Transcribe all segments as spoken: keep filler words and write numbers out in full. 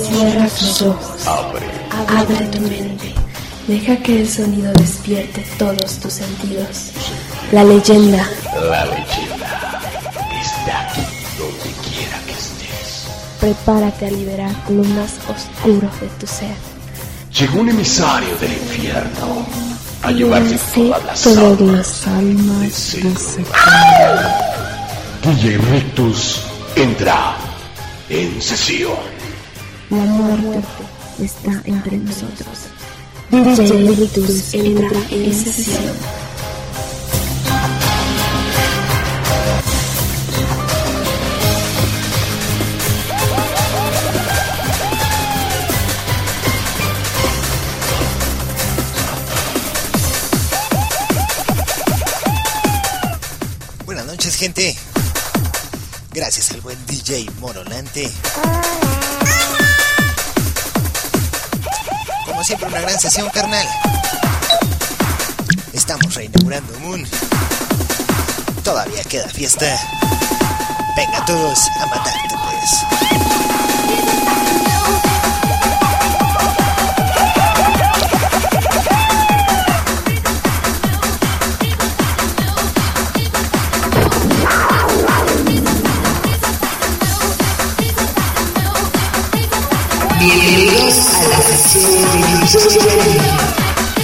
Cierra tus ojos. Abre. Abre tu mente. Deja que el sonido despierte todos tus sentidos. La leyenda. La leyenda está aquí donde quiera que estés. Prepárate a liberar lo más oscuro de tu ser. Llegó un emisario del infierno a llevarse todas las todas almas, las almas de de Seco. Seco. D J Rictus entra en sesión. La muerte está entre nosotros. D J Rictus entra en sesión. Buenas noches, gente. Gracias al buen D J Monolante. Como siempre, una gran sesión, carnal. Estamos reinaugurando Moon. Todavía queda fiesta. Venga todos a matarte, pues. Bienvenidos a la sesión de D J.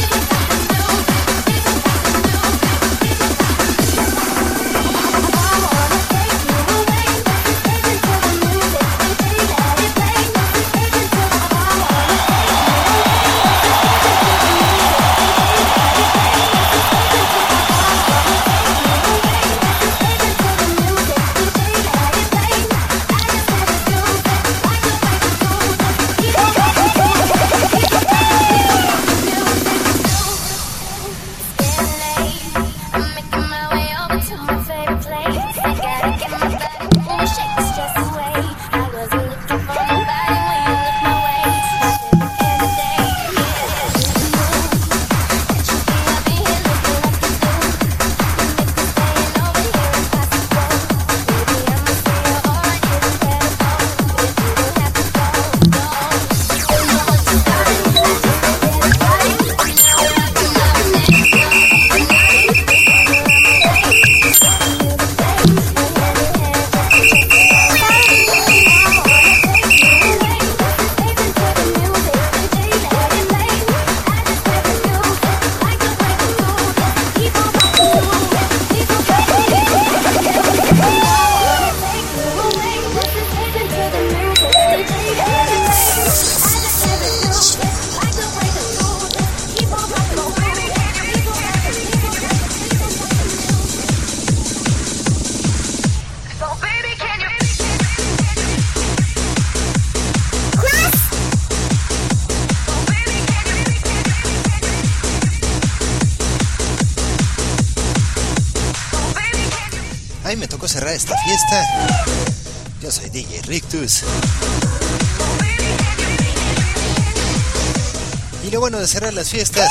Ay, me tocó cerrar esta fiesta. Yo soy D J Rictus. Y lo bueno de cerrar las fiestas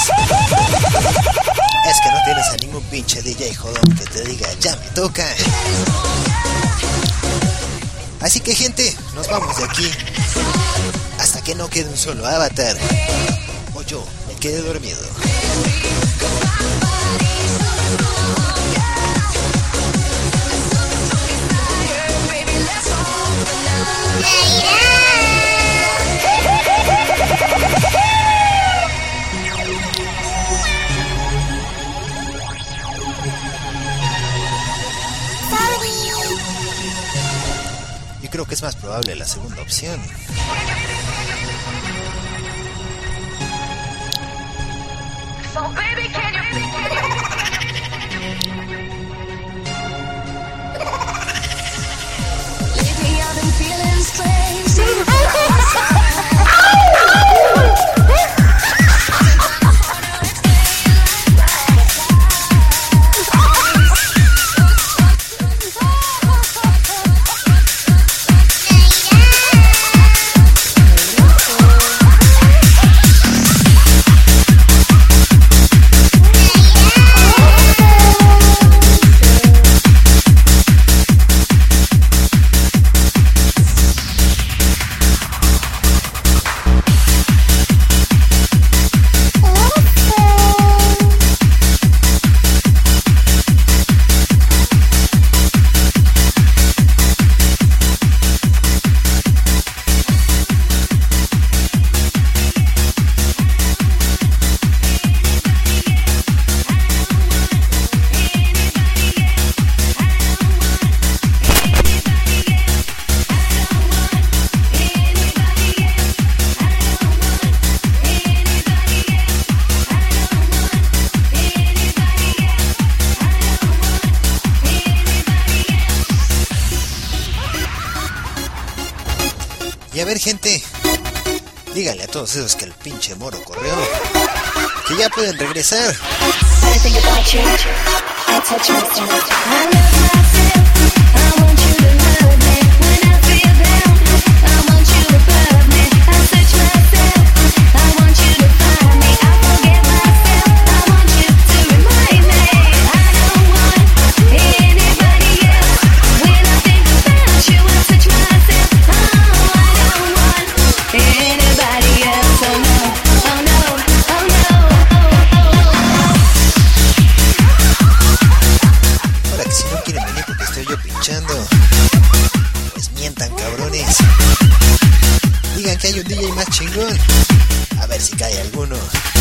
es que no tienes a ningún pinche D J jodón que te diga ya me toca. Así que, gente, nos vamos de aquí hasta que no quede un solo avatar o yo me quede dormido. Yo creo que es más probable la segunda opción. So baby, can you lately I've been feeling strange. ver, gente, díganle a todos esos que el pinche moro corrió, que ya pueden regresar. Pues mientan, cabrones. Digan que hay un D J más chingón, a ver si cae alguno.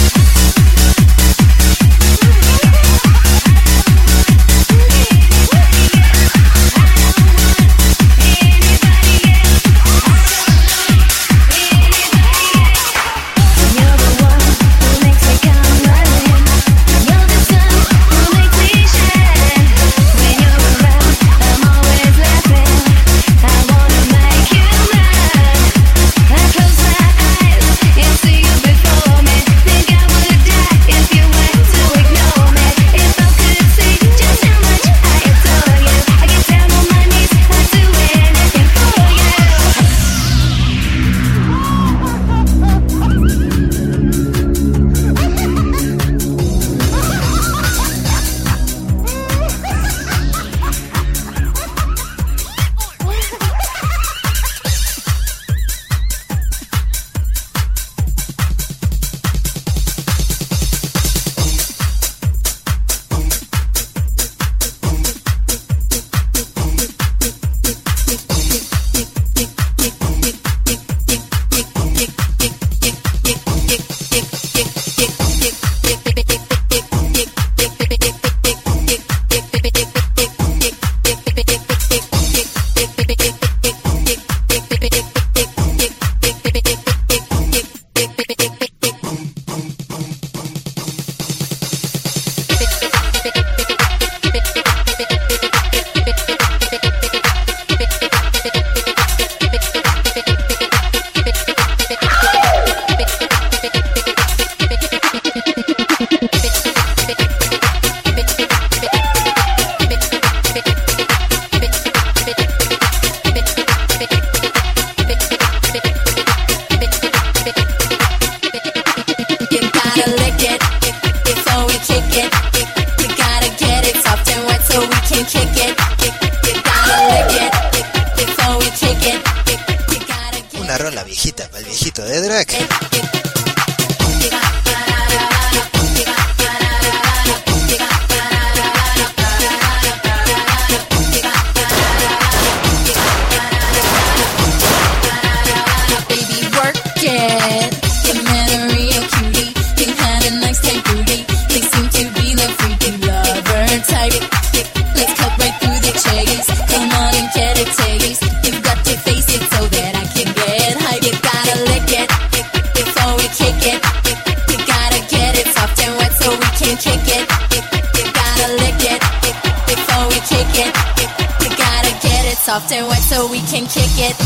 Soft and wet so we can kick it.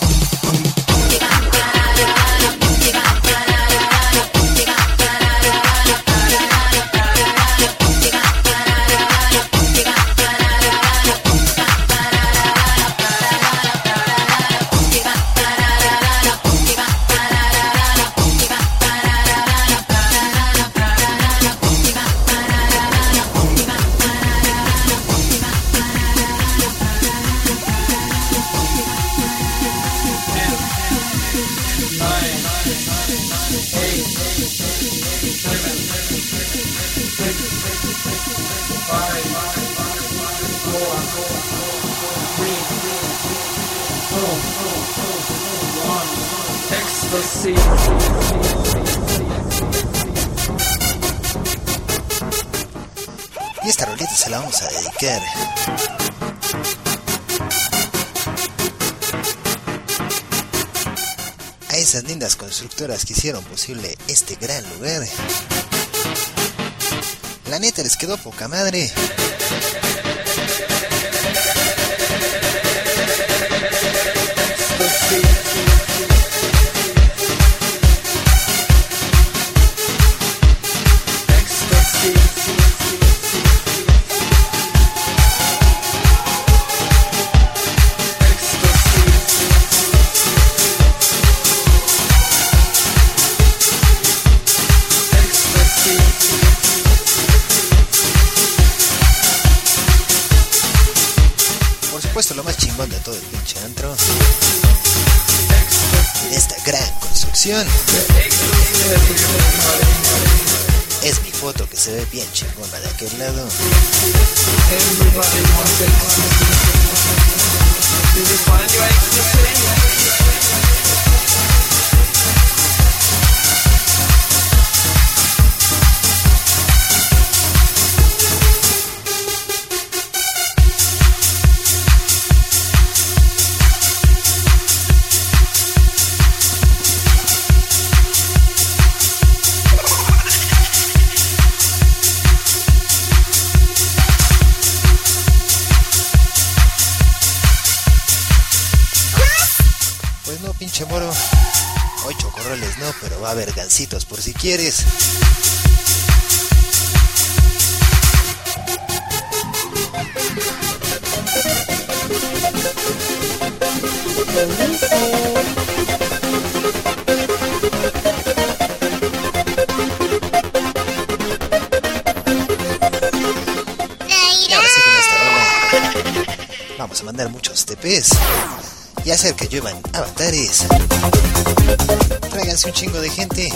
Y esta rolita se la vamos a dedicar a esas lindas constructoras que hicieron posible este gran lugar. La neta les quedó poca madre. producción. Es mi foto que se ve bien chingona de aquel lado. Pinche moro, hoy chocorroles no, pero va a haber gancitos por si quieres. Y ahora sí con esta rola vamos a mandar muchos T Pes y hacer que lluevan avatares. Tráiganse un chingo de gente.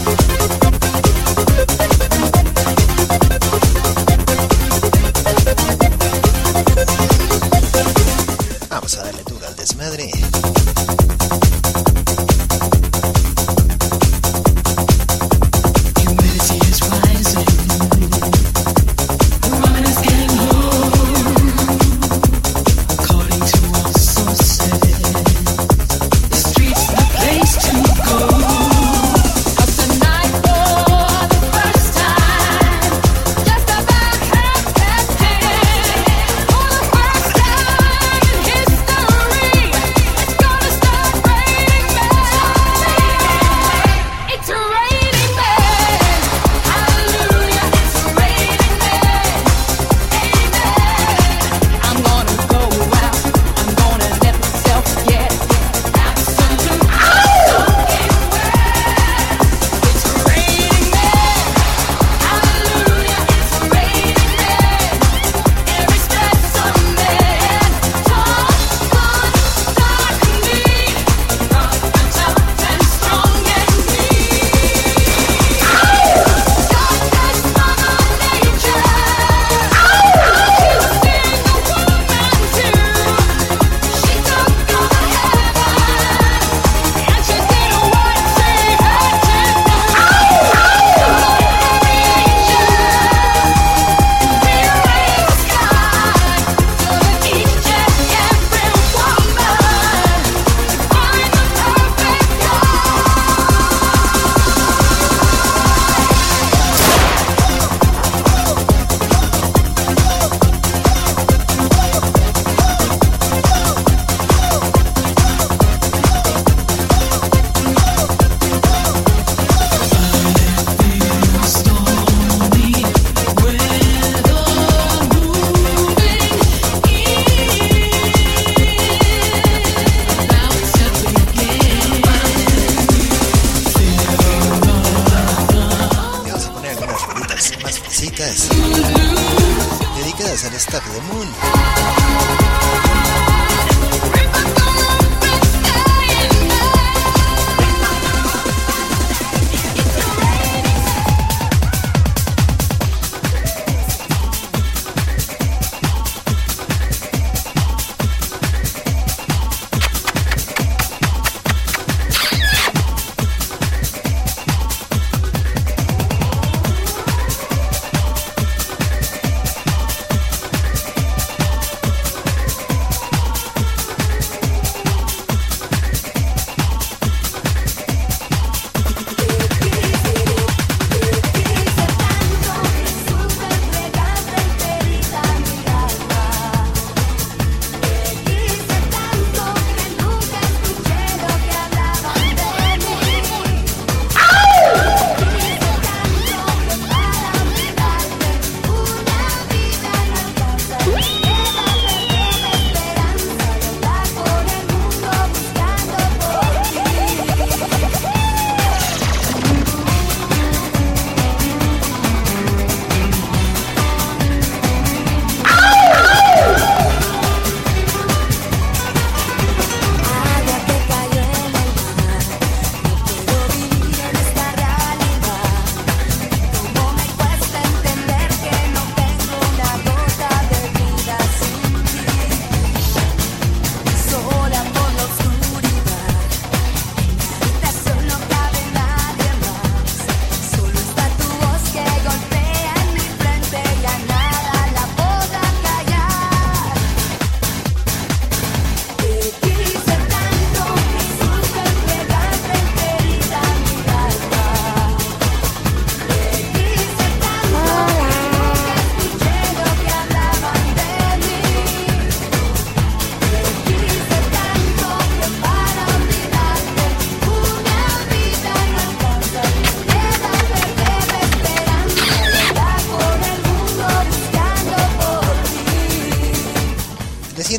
Vamos a darle duro al desmadre. Dedicadas al staff de Moon.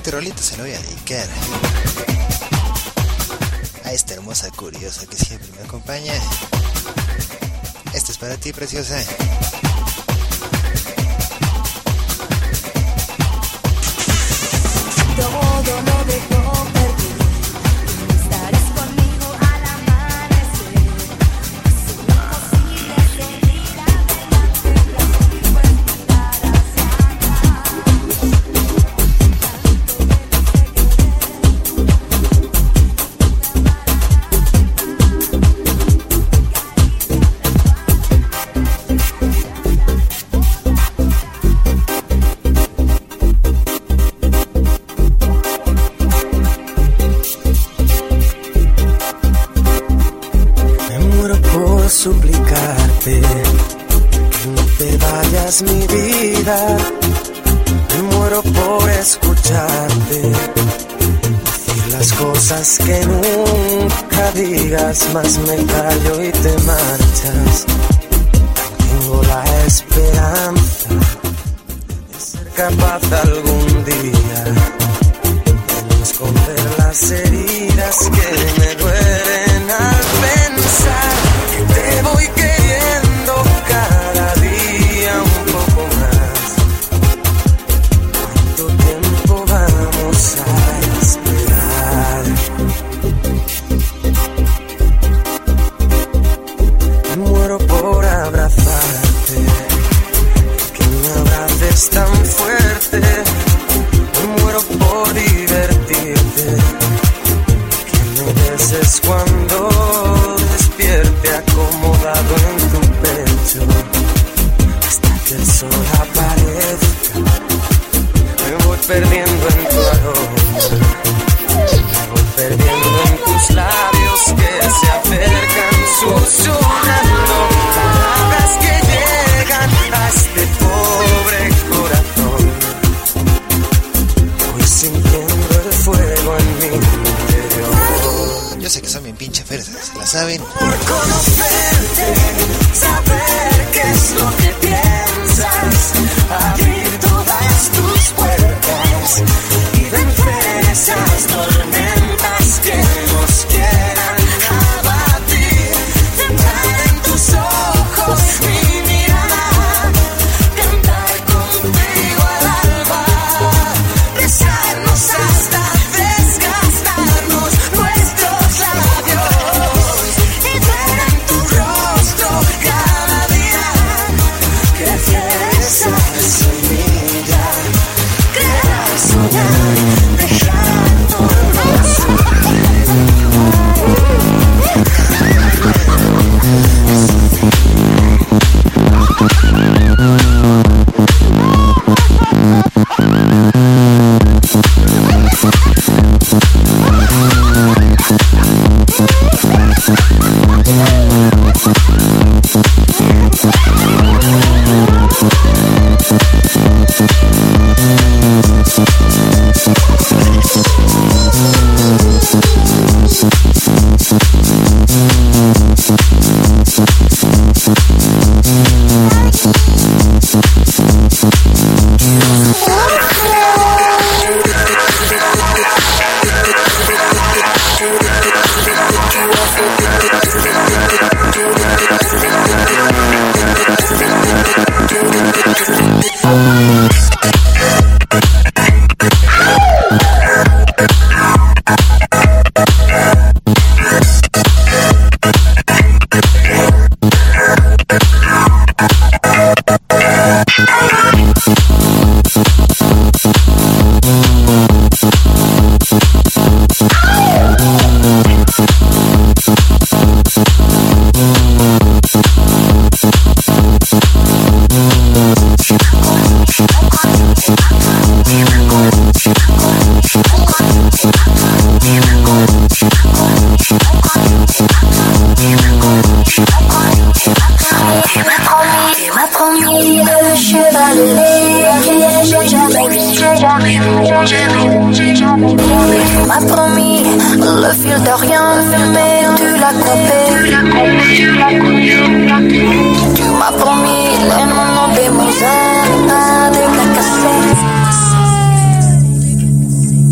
siguiente rolita se lo voy a dedicar a esta hermosa curiosa que siempre me acompaña. Esta es para ti, preciosa. Todo lo dejo perder. Estarás conmigo al amanecer. Es imposible seguir adelante. No puedo mirar hacia atrás. Suplicarte que no te vayas, mi vida. Me muero por escucharte decir las cosas que nunca digas, más me callo y te marchas. Tengo la esperanza de ser capaz algún día de no esconder las heridas que me duelen al pensar. Te voy queriendo cada día un poco más. ¿Cuánto tiempo vamos a esperar? Me muero por abrazarte, que me abraces tan fuerte. Me muero por divertirte, que me beses cuando despierte acomodado en tu pecho, hasta que el sol aparezca. Me voy perdiendo en tu aroma, me voy perdiendo en tus labios que se acercan susurrando palabras que llegan a este pobre corazón. Voy sintiendo el fuego en mi interior. Yo sé que son bien pinche fresas, ¿la saben? Por conocerte, saber qué es lo que piensas, abrir todas tus puertas y vencer esas tormentas que nos quieran abatir. Entrar en tus ojos, mi mirada, cantar contigo al alba, besarnos hasta desgastarnos nuestros labios y ver en tu rostro cada día crecer esa semilla, crear, soñar, dejándonos m'a promis le fil d'Orient, mais tu l'as coupé. Tu m'as promis les noms des Mozart, des Picasso.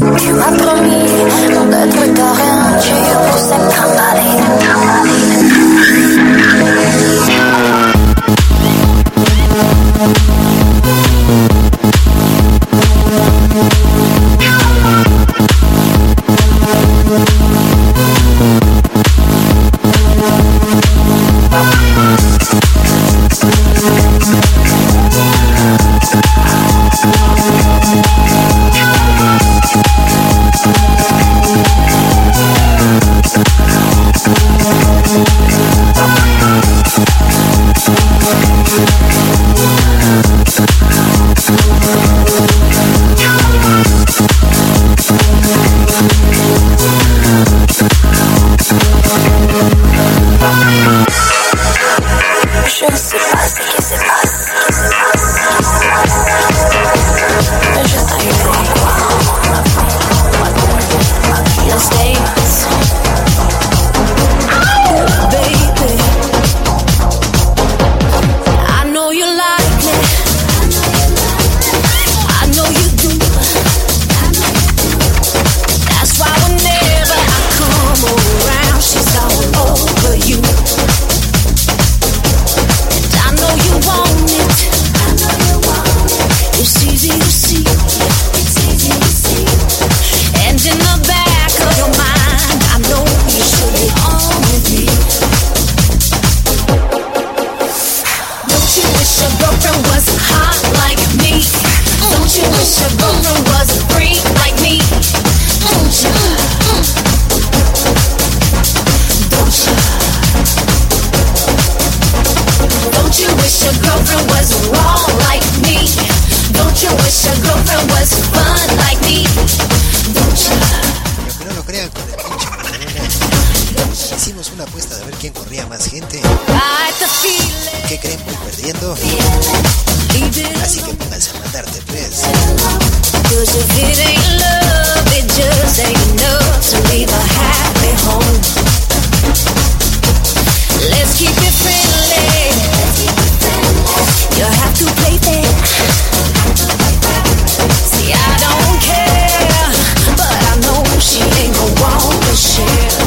girlfriend was wrong like me? Don't you wish your girlfriend was fun like me? Don't you? Aunque no lo crean, con el pinche Maradona hicimos una apuesta de ver quién corría más gente. ¿Qué creen? Voy perdiendo. Así que pónganse a mandarte pues. Cause if it ain't love, it just ain't enough to leave a happy home. Let's keep it friendly. You have to play fair. See, I don't care, but I know she ain't gonna want to share.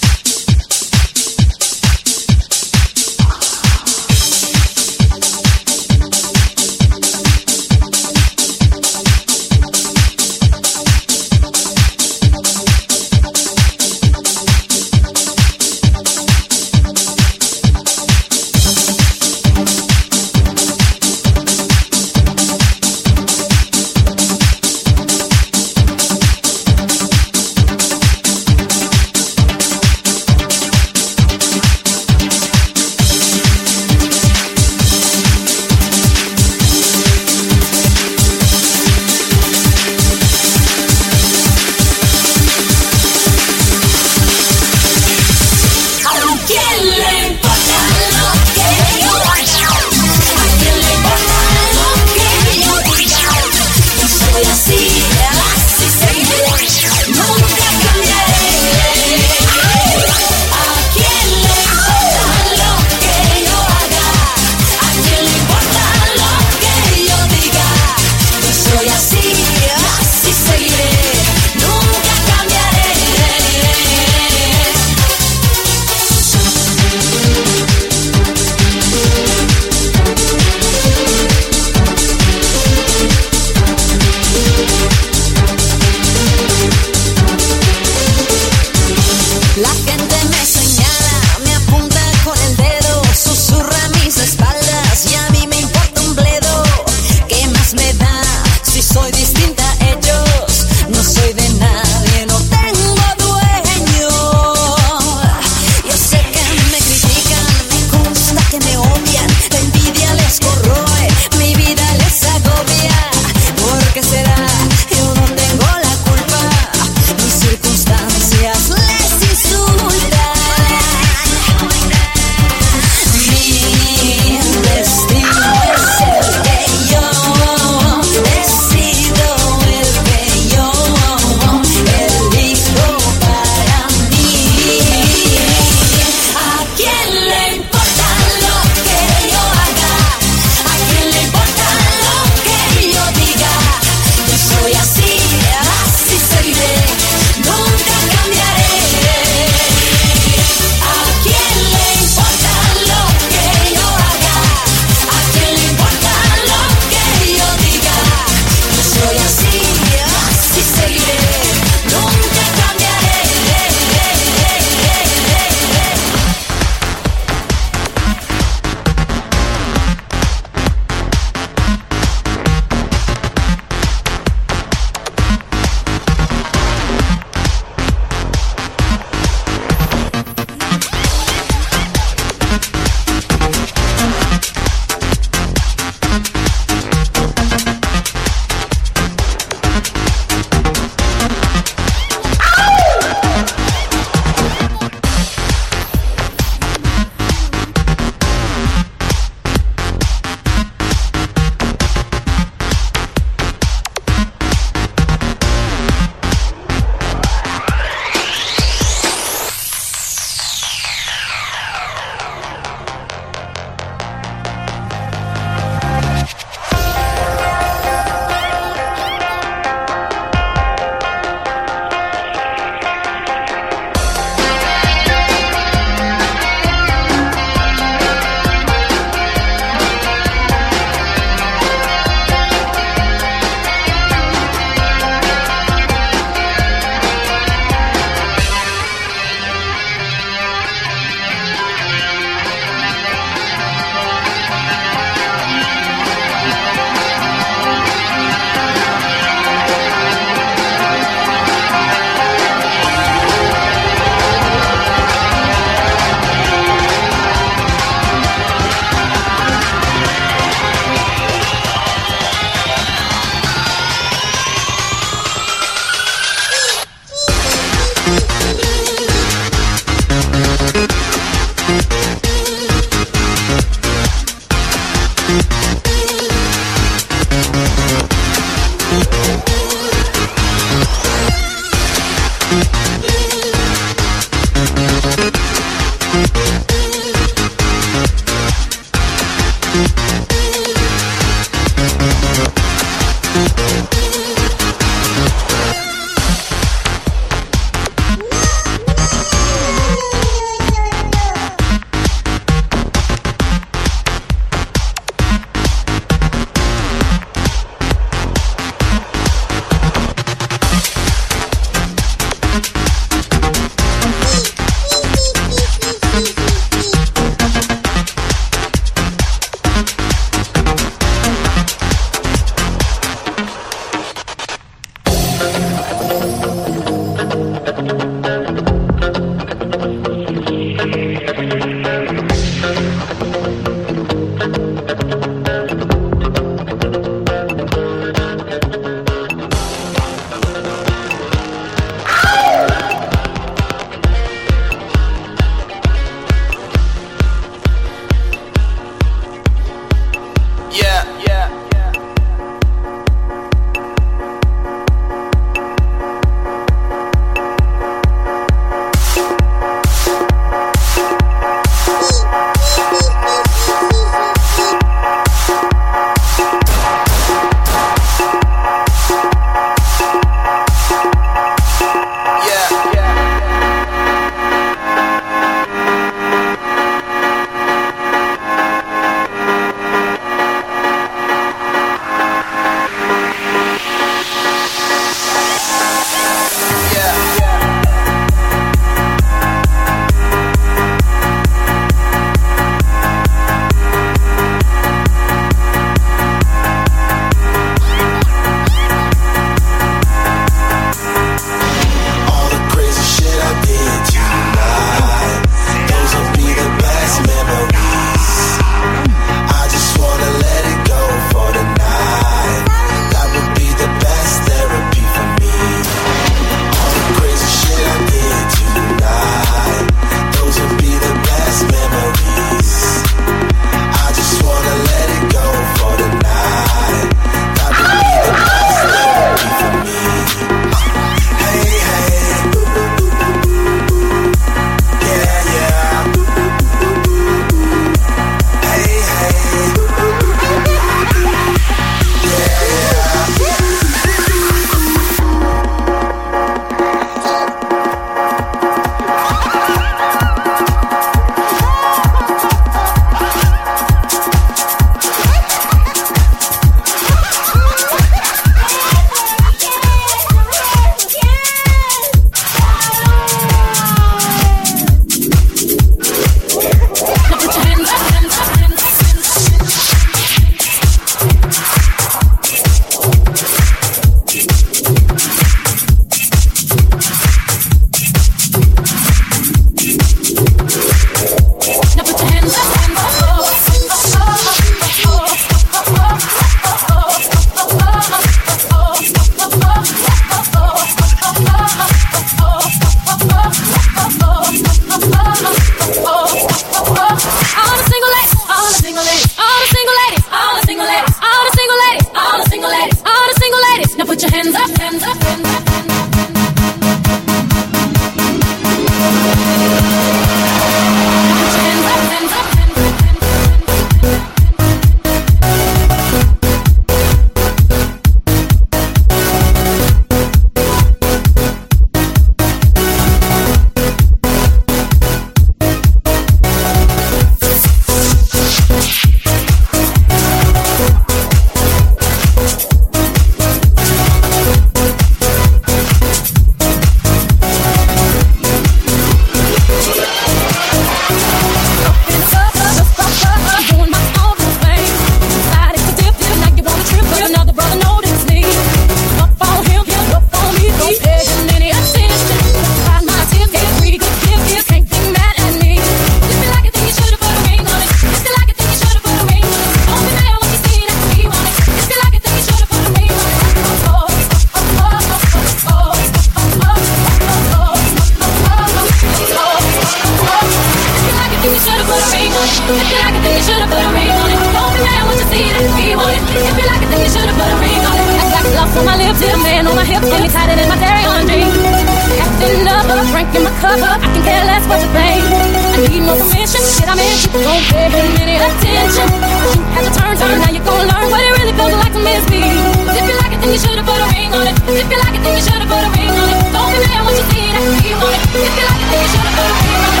my lips, hit a man on my hips, get me tighter than my dairy on drink. Acting up, drinking my cup up, I can care less what you think. I need more permission, shit I'm in, you don't pay a minute attention. You had your turn, turn, now you're gonna learn what it really feels like to miss me. If you like it, then you should've put a ring on it. If you like it, then you should've put a ring on it. Don't be mad when you see that you want it. If you like it, then you should've put a ring on it.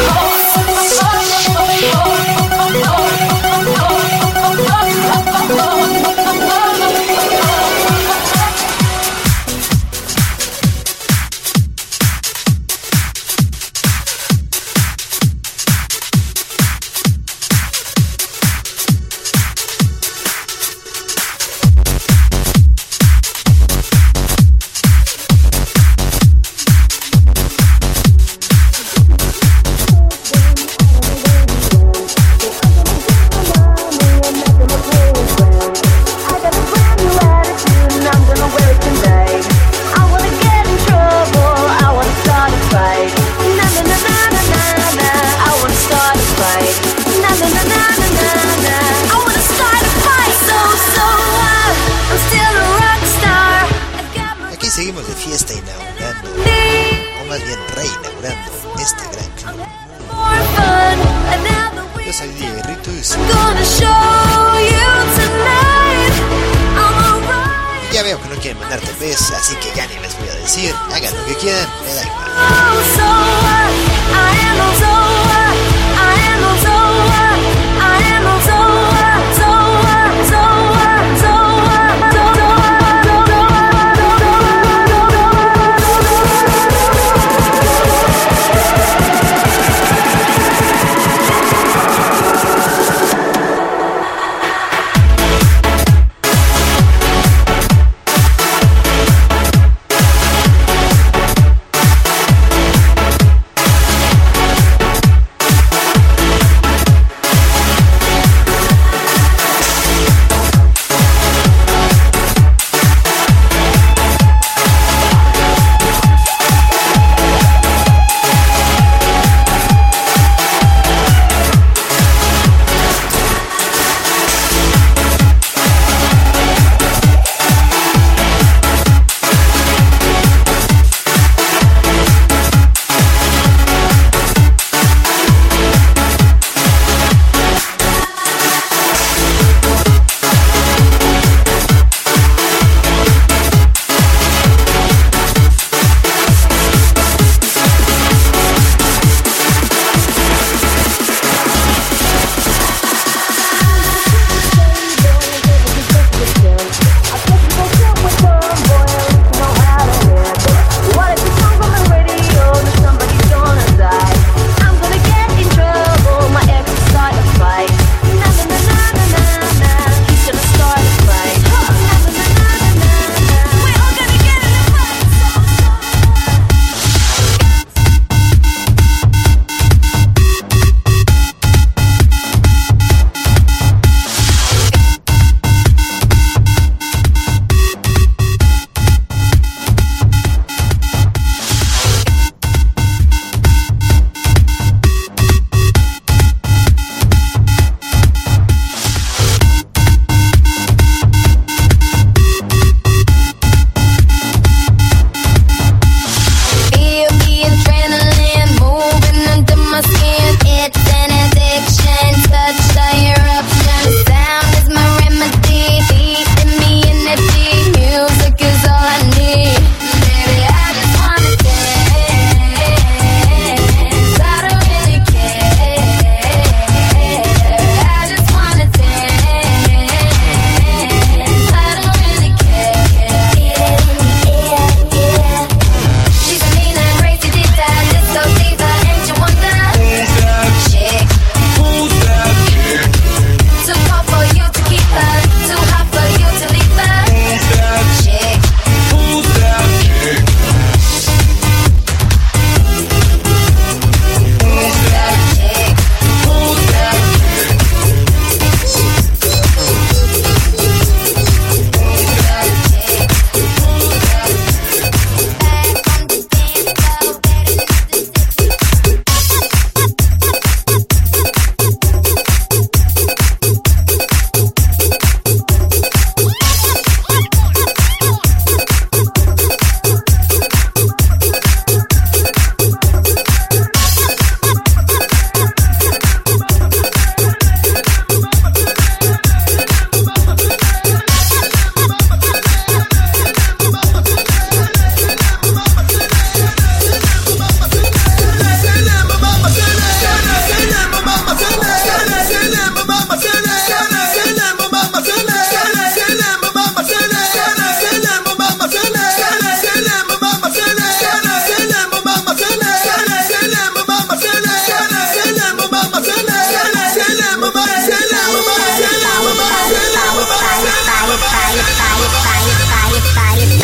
Seguimos de fiesta inaugurando, o más bien reinaugurando este gran club. Yo soy D J Ritus. Y ya veo que no quieren mandar T Vs, así que ya ni les voy a decir. Hagan lo que quieran, me da igual.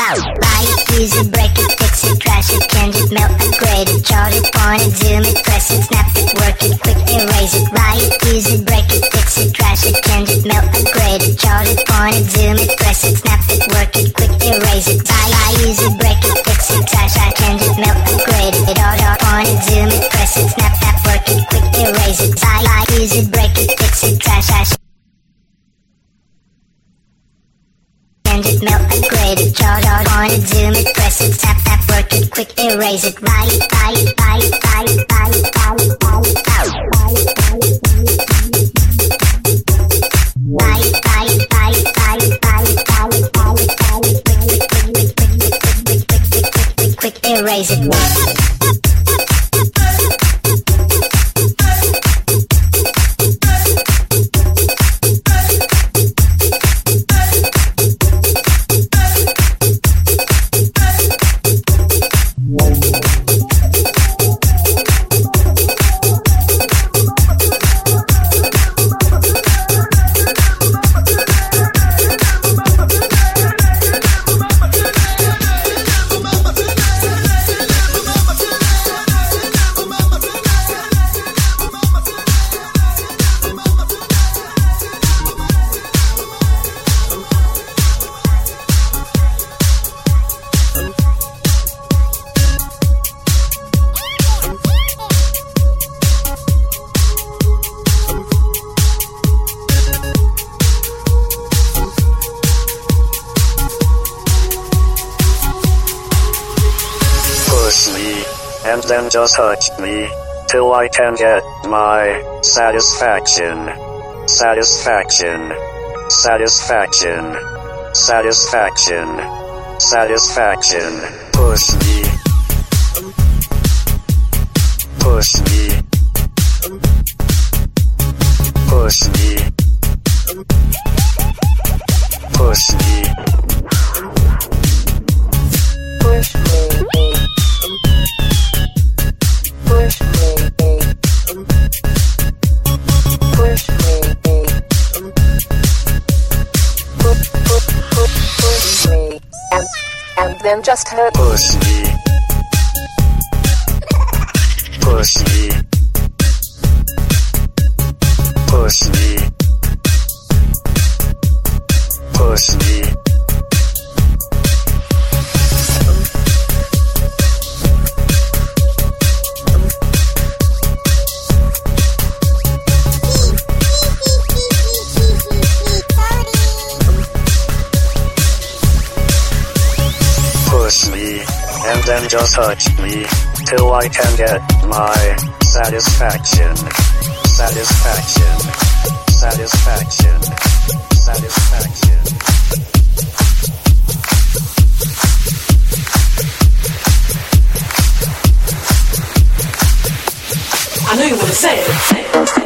Buy it, use it, break it, fix it, crash it, change it, melt, upgrade it, chart it, point it, zoom it, press it, snap it, work it, quick erase it. Buy it, use it, break it, fix it, crash it, change it, melt, upgrade it, chart it, point it, zoom it, press it, snap it, work it, quick erase it. Buy it, use it, break it, fix it, crash it, change it, melt, upgrade it, chart it, point it, zoom it, press it, snap it, work it, quick erase it. Buy it, use it, break it, fix it, crash it. It, melt, upgrade it, chart out on it, zoom it, press it, tap, tap, work it, quick erase it, buy it, buy it, buy it, buy it, buy it, buy it, buy it, buy it, buy it, buy it, buy it, buy it, buy it, buy it, buy it, buy it, buy it, quick, quick, quick, quick, quick, quick, quick, quick, quick, quick, quick, quick, erase it. And then just touch me till I can get my satisfaction. Satisfaction. Satisfaction. Satisfaction. Satisfaction. Push me. Push me. Push me. Push me. Push me. Push me, push me, push, push, push, push me, and, and then just hurt. Push me, push me, push me, push me. And then just touch me till I can get my satisfaction. Satisfaction. Satisfaction. Satisfaction. I know you want to say it.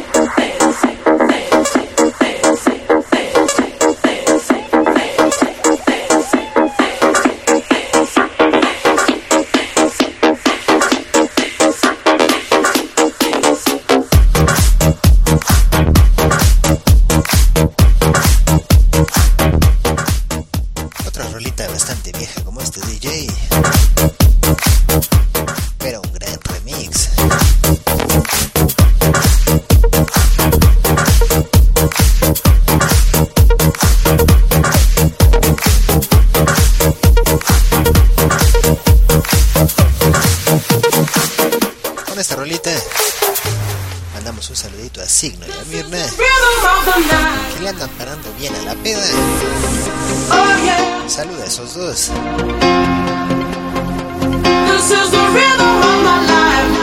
Signo y a Mirna, que le andan parando bien a la peda. Saluda a esos dos. This is the rhythm of my life.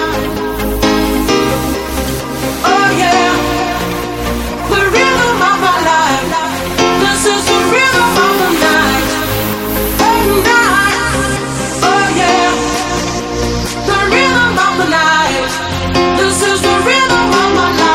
Oh yeah, the rhythm of my life. This is the rhythm of the night. Oh night. Oh yeah, the rhythm of the night. This is the rhythm of my life.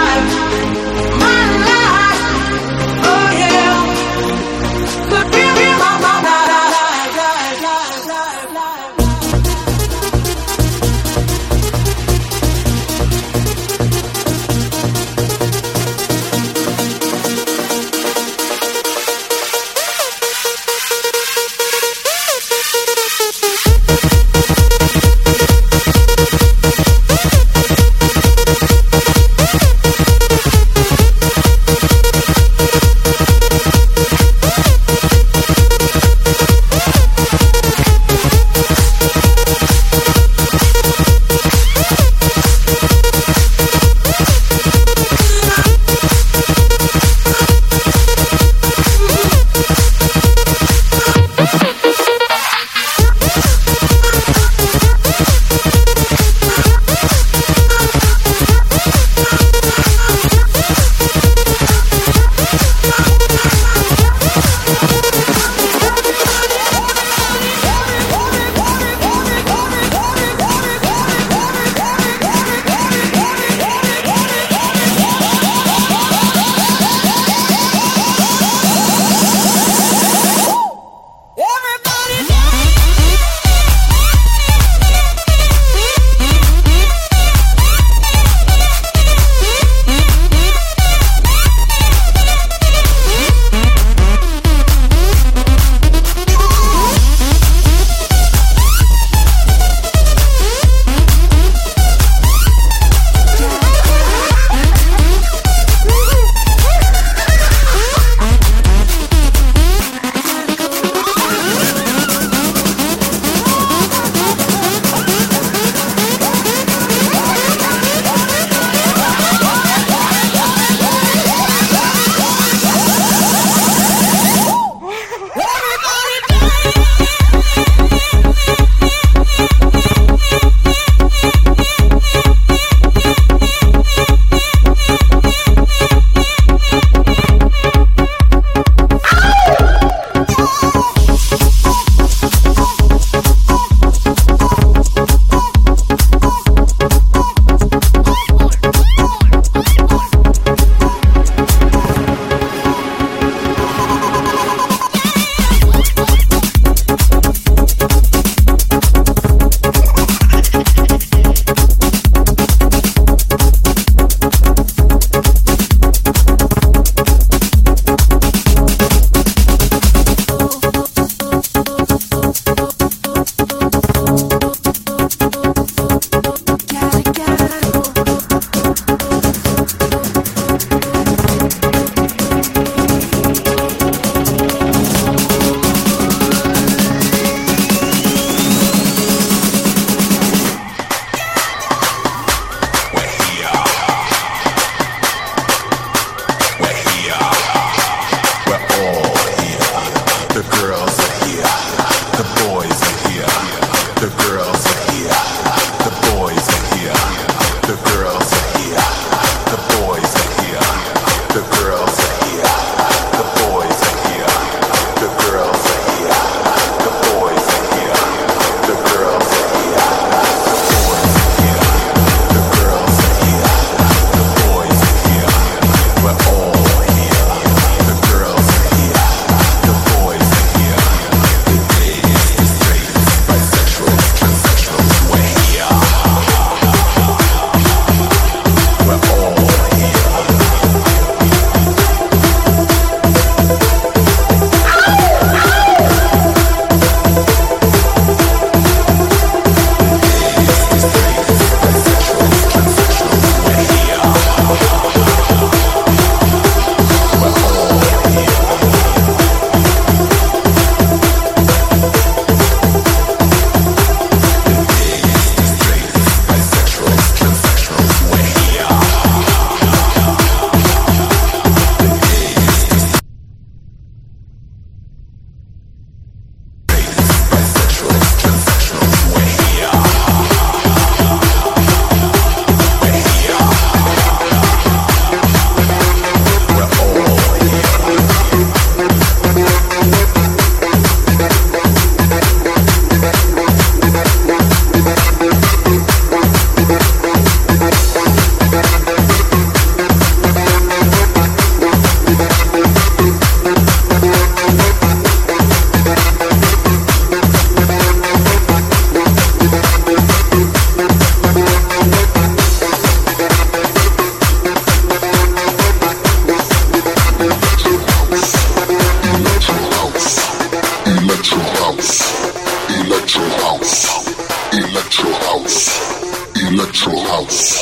house, electro house.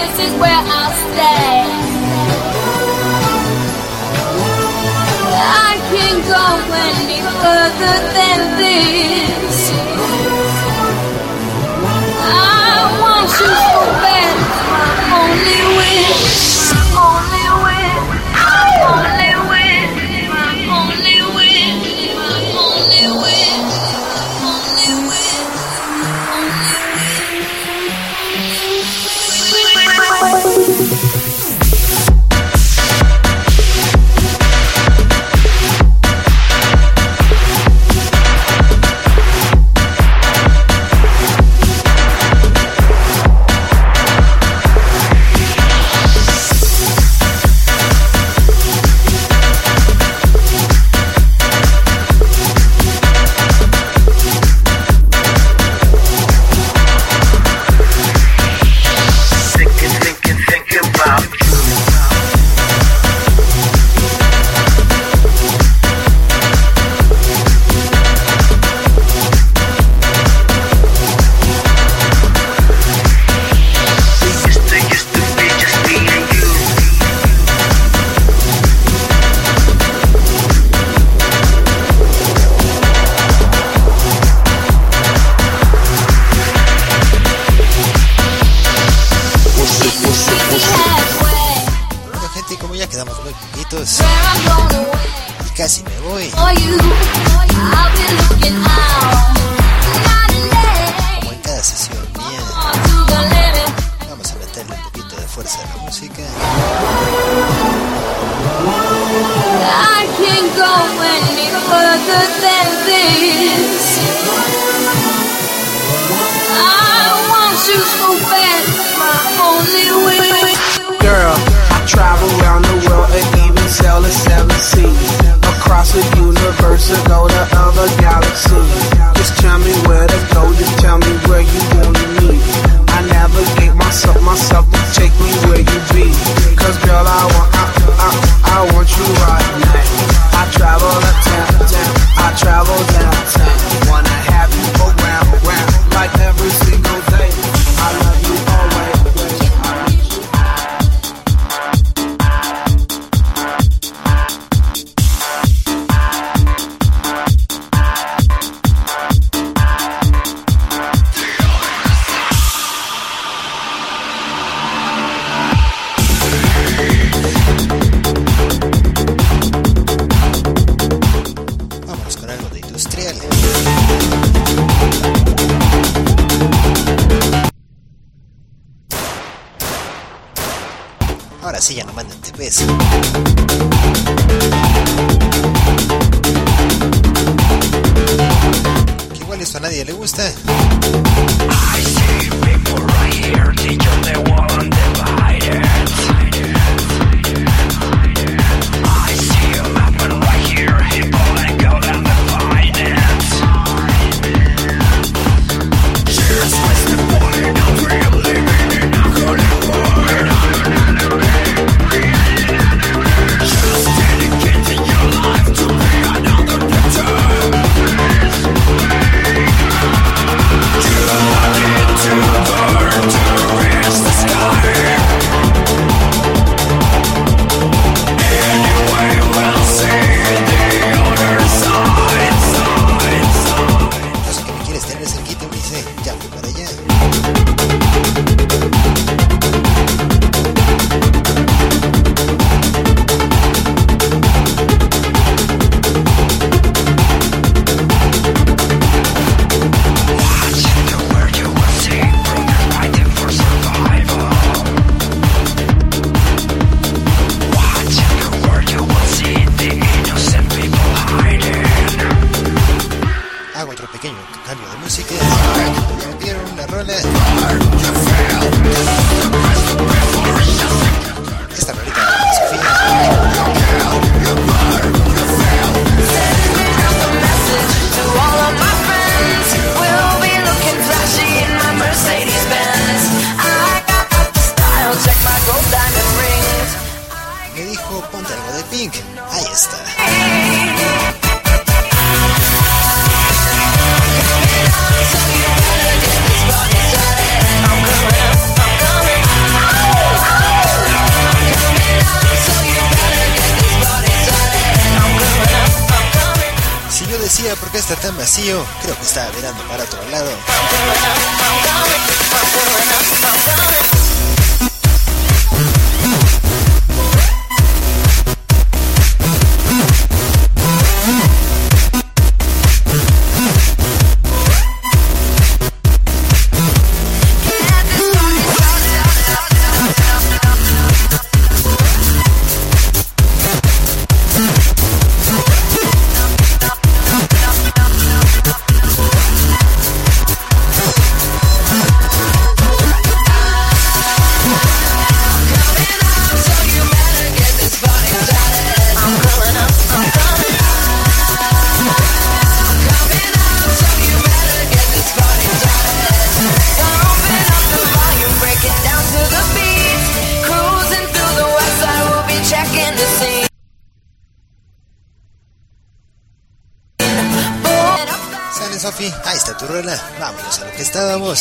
this is where I'll stay. I can't go any further than this. I want you so bad, my only wish, only wish, only wish, my only wish, my only wish, only wish, only wish. Casi me voy. Como en cada sesión mía, vamos a meterle un poquito de fuerza a la música. I can't go any further than this. I want you so bad, my only wish. Girl, I travel around the world and even sail the seven seas. Across the universe and go to other galaxies. Just tell me where to go, just tell me where you wanna meet. I navigate myself, myself to take me where you be. Cause girl, I want, I, I, I want you right now. I travel uptown, town, I travel downtown. Wanna have you around, around, like every single day. I love you always. Ahora sí ya no mandan T Ps. Que igual esto a nadie le gusta. I see people right here, teaching the world undivided. I see a happen right here, people and go down the finance. Cheers, Mister Boy, I'm real living in a Hollywood. Just dedicating your life to be another picture. You want it to burn to reach the sky. Anyway, we'll see the other side, side, side. Yo sé que me quieres tener cerquita, Ulises. Ya fui para allá. Hago otro pequeño cambio de música. Me metieron una rola. Esta rolita de Sofía. Me dijo, ponte algo de Pink. Ahí está. I'm coming, I'm coming. ¿por qué está tan vacío? Creo que estaba mirando para otro lado. Sofi, ahí está tu rola. Vámonos a lo que estábamos.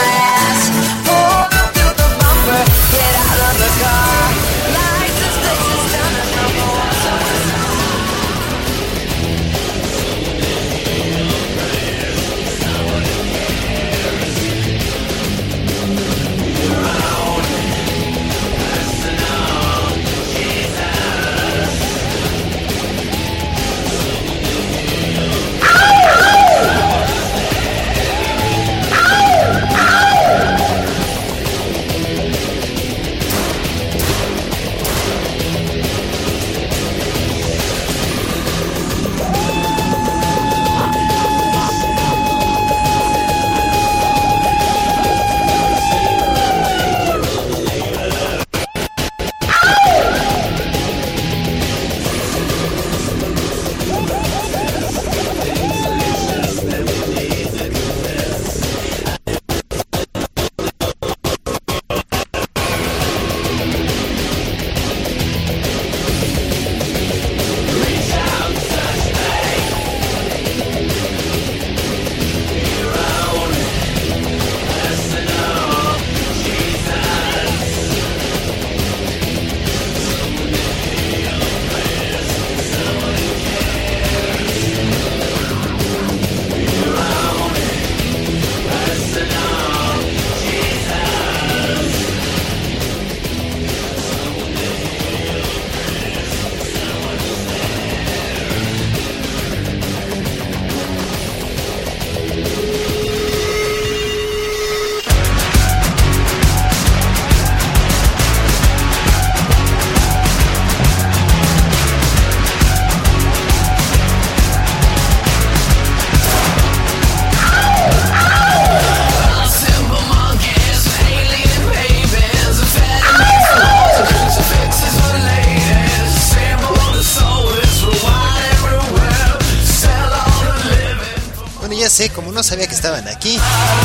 Como no sabía que estaban aquí,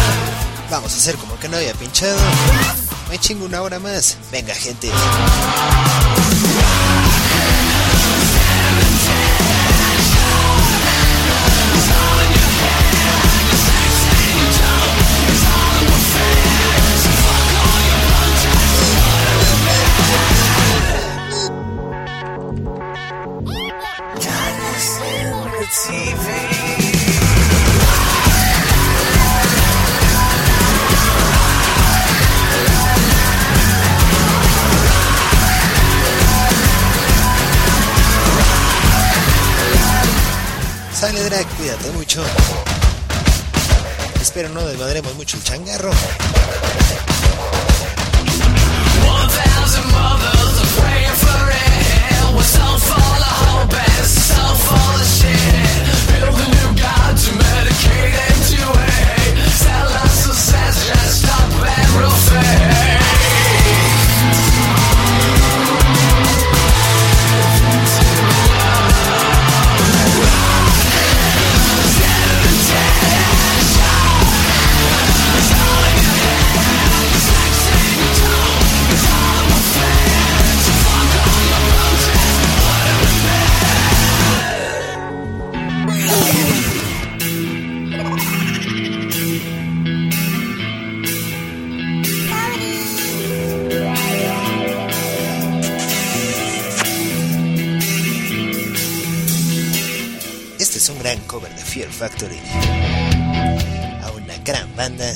vamos a hacer como que no había pinchado. Me chingo una hora más. Venga, gente. Sale Drag, cuídate mucho. Espero no desmadremos mucho el changarro. We'll be right back. gran cover de Fear Factory a una gran banda.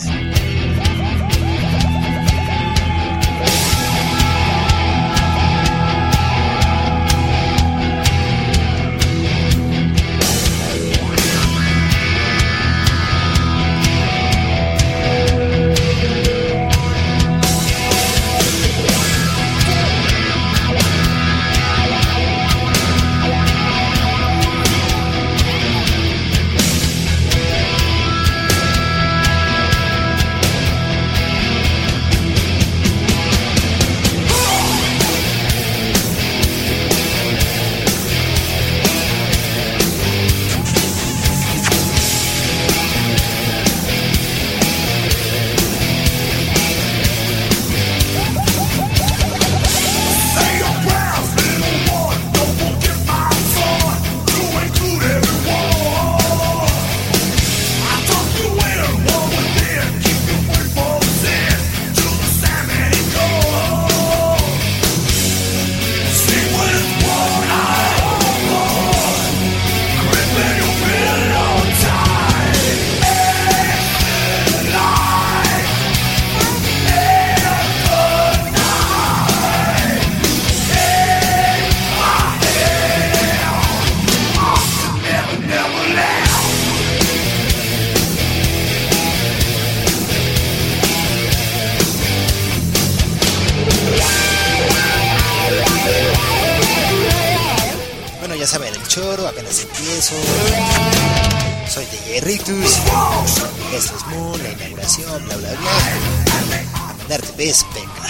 Choro, apenas empiezo. Soy D J Rictus. Esto es Moon, la inauguración, bla bla bla. A mandarte besos, venga.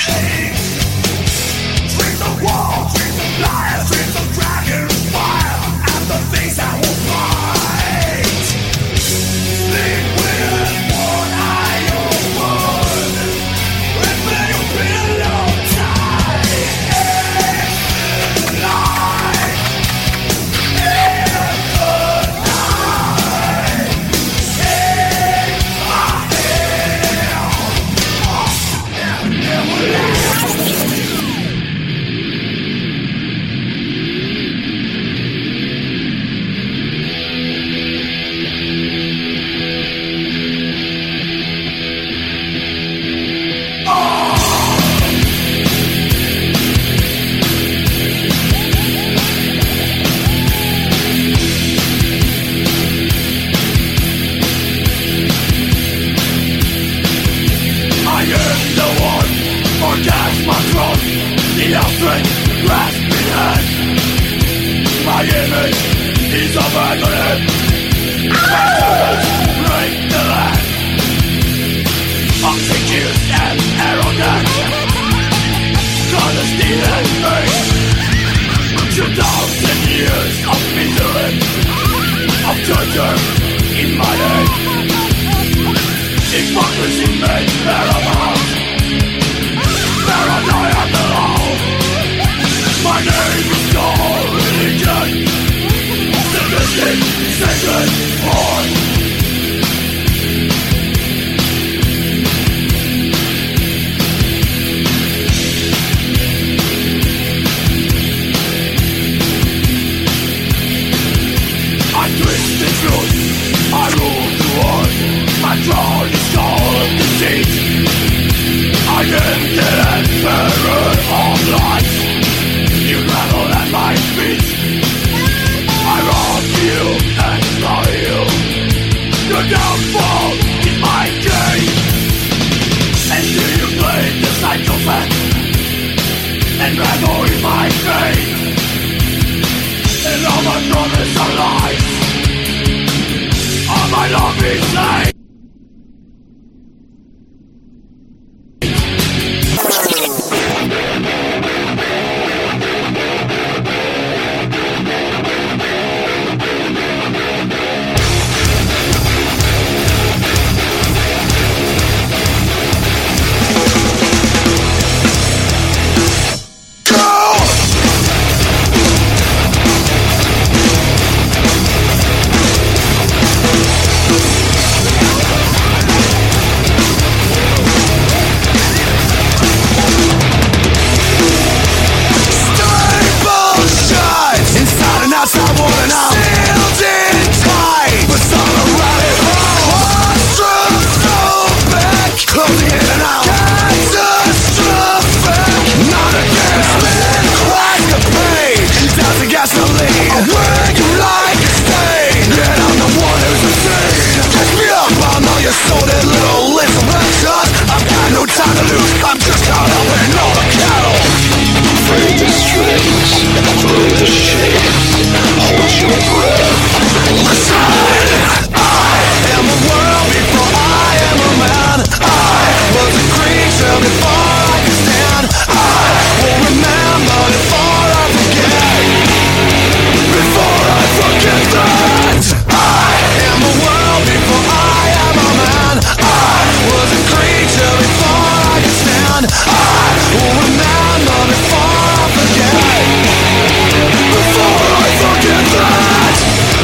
will remember before I forget. Before I forget that.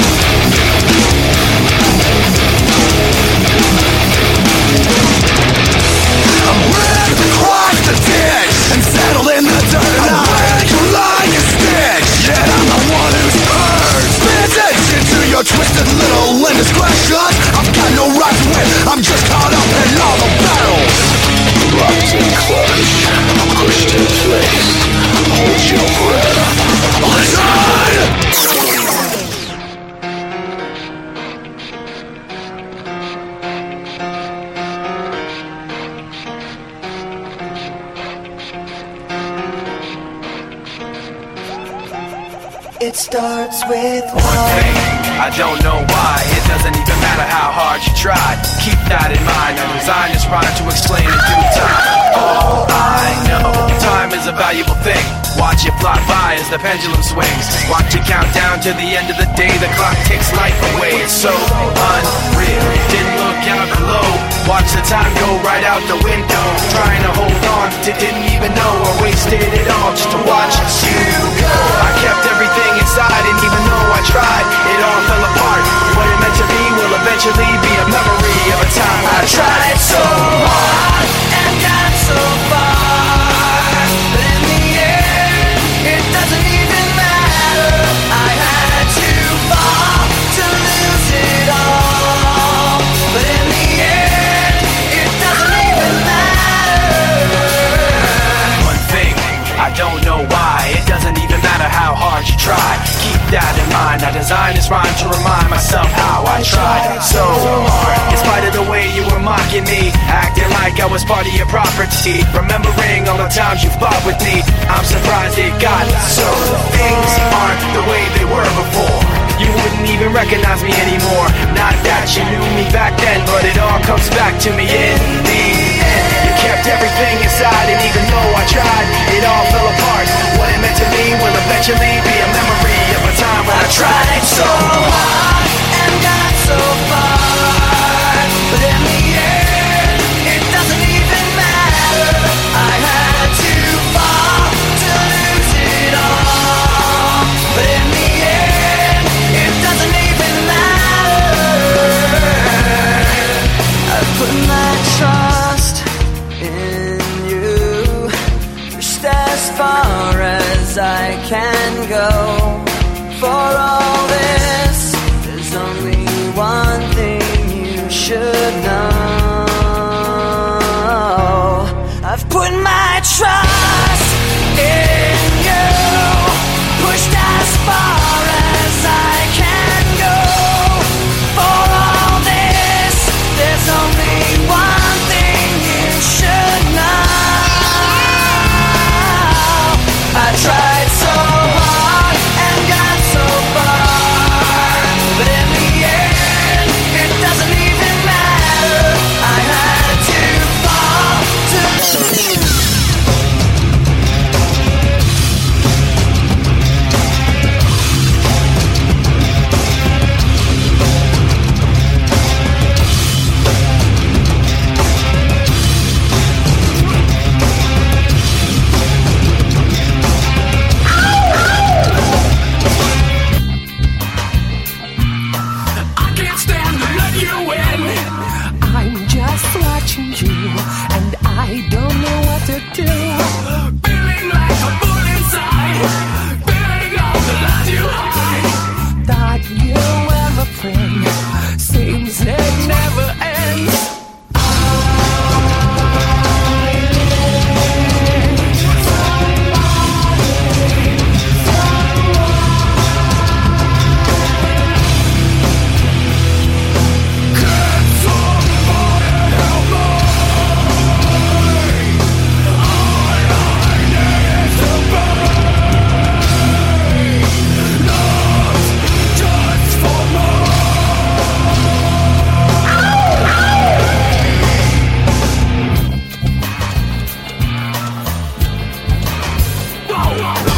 I'm ready to cross the ditch and settle in the dirt. I'm ready to lie and stitch, yet I'm the one who's hurt. Spit into your twisted little indiscretions. I've got no right to win, I'm just caught up in all the battles. Locked in clutch, pushed in place. Hold your breath. Listen! It starts with one thing, I don't know why. It doesn't even matter how hard you try. Keep that in mind. I designed this rhyme to explain in due time. All I know, time is a valuable thing. Watch it fly by as the pendulum swings. Watch it count down to the end of the day. The clock takes life away. It's so unreal. Didn't look out below. Watch the time go right out the window. Trying to hold on to didn't even know I wasted it all just to watch you go. I kept everything inside, and even though I tried, it all fell apart. What it meant to be will eventually be a memory of a time I tried so hard and got so far, but in the end, it doesn't even matter. I had to fall to lose it all, but in the end, it doesn't even matter. One thing, I don't know why. It doesn't even matter how hard you try. Keep that in mind. I designed this rhyme to remind myself how I tried so hard. In spite of the way you were mocking me, acting like I was part of your property, remembering all the times you fought with me, I'm surprised it got so. Things aren't the way they were before. You wouldn't even recognize me anymore. Not that you knew me back then, but it all comes back to me in the end. You kept everything inside, and even though I tried, it all fell apart. What it meant to me will eventually be a memory of a time when I tried so hard and got so far, but in the end, it doesn't even matter. I had to fall to lose it all, but in the end, it doesn't even matter. I put my trust in you, pushed as far as I can go. For all this, there's only one thing you should know. I've put my trust in you, pushed as far as I can go. For all this, there's only one thing you should know. I tried so hard and got so far, but in the end, it doesn't even matter. I had to fall to Whoa!